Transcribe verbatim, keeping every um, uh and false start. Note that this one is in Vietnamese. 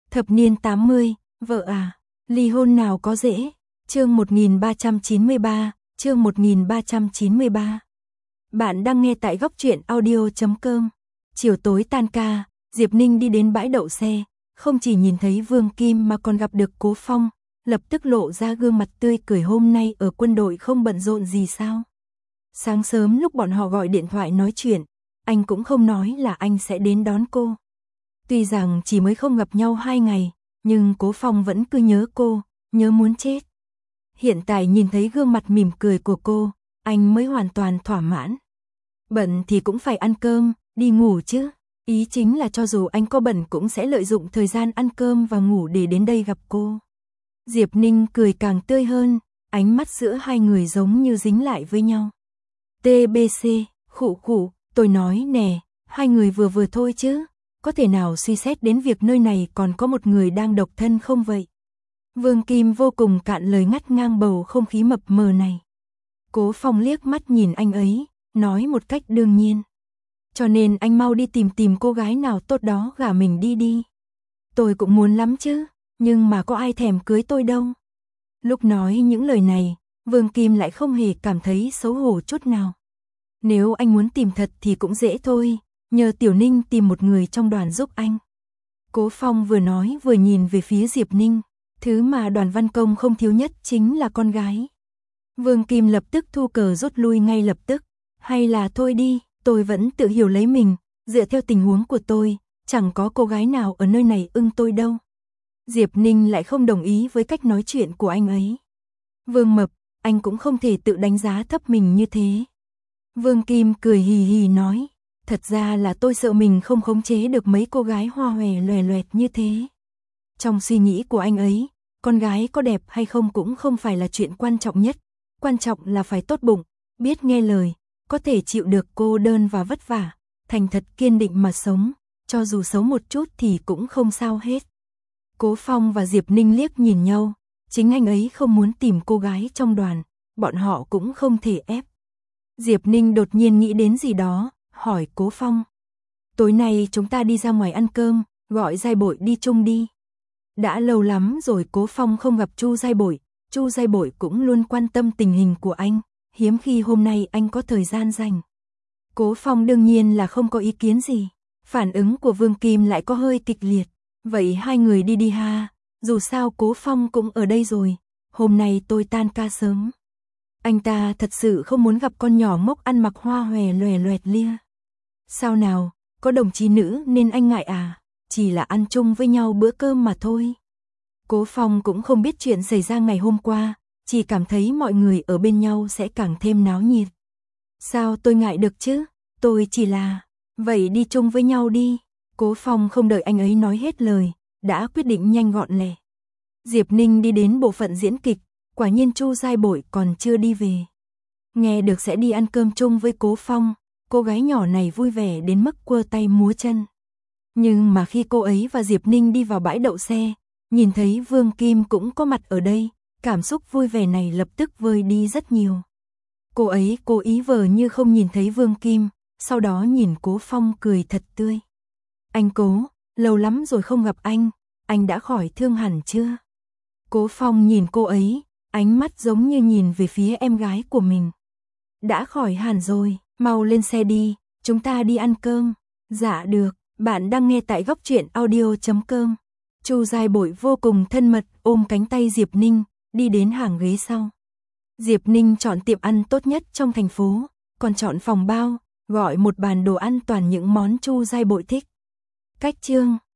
Thập niên tám mươi, vợ à, ly hôn nào có dễ. Chương một nghìn ba trăm chín mươi ba, chương một nghìn ba trăm chín mươi ba. Bạn đang nghe tại góc truyện audio chấm com. Chiều tối tan ca, Diệp Ninh đi đến bãi đậu xe, không chỉ nhìn thấy Vương Kim mà còn gặp được Cố Phong, lập tức lộ ra gương mặt tươi cười. Hôm nay ở quân đội không bận rộn gì sao? Sáng sớm lúc bọn họ gọi điện thoại nói chuyện, anh cũng không nói là anh sẽ đến đón cô. Tuy rằng chỉ mới không gặp nhau hai ngày, nhưng Cố Phong vẫn cứ nhớ cô, nhớ muốn chết. Hiện tại nhìn thấy gương mặt mỉm cười của cô, anh mới hoàn toàn thỏa mãn. Bận thì cũng phải ăn cơm, đi ngủ chứ. Ý chính là cho dù anh có bận cũng sẽ lợi dụng thời gian ăn cơm và ngủ để đến đây gặp cô. Diệp Ninh cười càng tươi hơn, ánh mắt giữa hai người giống như dính lại với nhau. tê bê xê, khụ khụ, tôi nói nè, hai người vừa vừa thôi chứ, có thể nào suy xét đến việc nơi này còn có một người đang độc thân không vậy? Vương Kim vô cùng cạn lời ngắt ngang bầu không khí mập mờ này. Cố Phong liếc mắt nhìn anh ấy, nói một cách đương nhiên. Cho nên anh mau đi tìm tìm cô gái nào tốt đó gả mình đi đi. Tôi cũng muốn lắm chứ, nhưng mà có ai thèm cưới tôi đâu. Lúc nói những lời này, Vương Kim lại không hề cảm thấy xấu hổ chút nào. Nếu anh muốn tìm thật thì cũng dễ thôi, nhờ Tiểu Ninh tìm một người trong đoàn giúp anh. Cố Phong vừa nói vừa nhìn về phía Diệp Ninh, thứ mà Đoàn Văn Công không thiếu nhất chính là con gái. Vương Kim lập tức thu cờ rút lui ngay lập tức, hay là thôi đi, tôi vẫn tự hiểu lấy mình, dựa theo tình huống của tôi, chẳng có cô gái nào ở nơi này ưng tôi đâu. Diệp Ninh lại không đồng ý với cách nói chuyện của anh ấy. Vương Mập, anh cũng không thể tự đánh giá thấp mình như thế. Vương Kim cười hì hì nói, thật ra là tôi sợ mình không khống chế được mấy cô gái hoa hòe loè loẹt như thế. Trong suy nghĩ của anh ấy, con gái có đẹp hay không cũng không phải là chuyện quan trọng nhất, quan trọng là phải tốt bụng, biết nghe lời, có thể chịu được cô đơn và vất vả, thành thật kiên định mà sống, cho dù xấu một chút thì cũng không sao hết. Cố Phong và Diệp Ninh liếc nhìn nhau, chính anh ấy không muốn tìm cô gái trong đoàn, bọn họ cũng không thể ép. Diệp Ninh đột nhiên nghĩ đến gì đó, hỏi Cố Phong. Tối nay chúng ta đi ra ngoài ăn cơm, gọi Giai Bội đi chung đi. Đã lâu lắm rồi Cố Phong không gặp Chu Giai Bội, Chu Giai Bội cũng luôn quan tâm tình hình của anh, hiếm khi hôm nay anh có thời gian rảnh. Cố Phong đương nhiên là không có ý kiến gì, phản ứng của Vương Kim lại có hơi kịch liệt. Vậy hai người đi đi ha, dù sao Cố Phong cũng ở đây rồi, hôm nay tôi tan ca sớm. Anh ta thật sự không muốn gặp con nhỏ ngốc ăn mặc hoa hòe loè loẹt lia. Sao nào, có đồng chí nữ nên anh ngại à, chỉ là ăn chung với nhau bữa cơm mà thôi. Cố Phong cũng không biết chuyện xảy ra ngày hôm qua, chỉ cảm thấy mọi người ở bên nhau sẽ càng thêm náo nhiệt. Sao tôi ngại được chứ, tôi chỉ là, vậy đi chung với nhau đi. Cố Phong không đợi anh ấy nói hết lời, đã quyết định nhanh gọn lẹ. Diệp Ninh đi đến bộ phận diễn kịch, quả nhiên Chu Giai Bội còn chưa đi về. Nghe được sẽ đi ăn cơm chung với Cố Phong, cô gái nhỏ này vui vẻ đến mức quơ tay múa chân. Nhưng mà khi cô ấy và Diệp Ninh đi vào bãi đậu xe, nhìn thấy Vương Kim cũng có mặt ở đây, cảm xúc vui vẻ này lập tức vơi đi rất nhiều. Cô ấy cố ý vờ như không nhìn thấy Vương Kim, sau đó nhìn Cố Phong cười thật tươi. Anh Cố, lâu lắm rồi không gặp anh, anh đã khỏi thương hẳn chưa? Cố Phong nhìn cô ấy, ánh mắt giống như nhìn về phía em gái của mình. Đã khỏi hẳn rồi, mau lên xe đi, chúng ta đi ăn cơm. Dạ được, bạn đang nghe tại góc truyện audio chấm com. Chu Giai Bội vô cùng thân mật ôm cánh tay Diệp Ninh, đi đến hàng ghế sau. Diệp Ninh chọn tiệm ăn tốt nhất trong thành phố, còn chọn phòng bao, gọi một bàn đồ ăn toàn những món Chu Giai Bội thích. Cách chương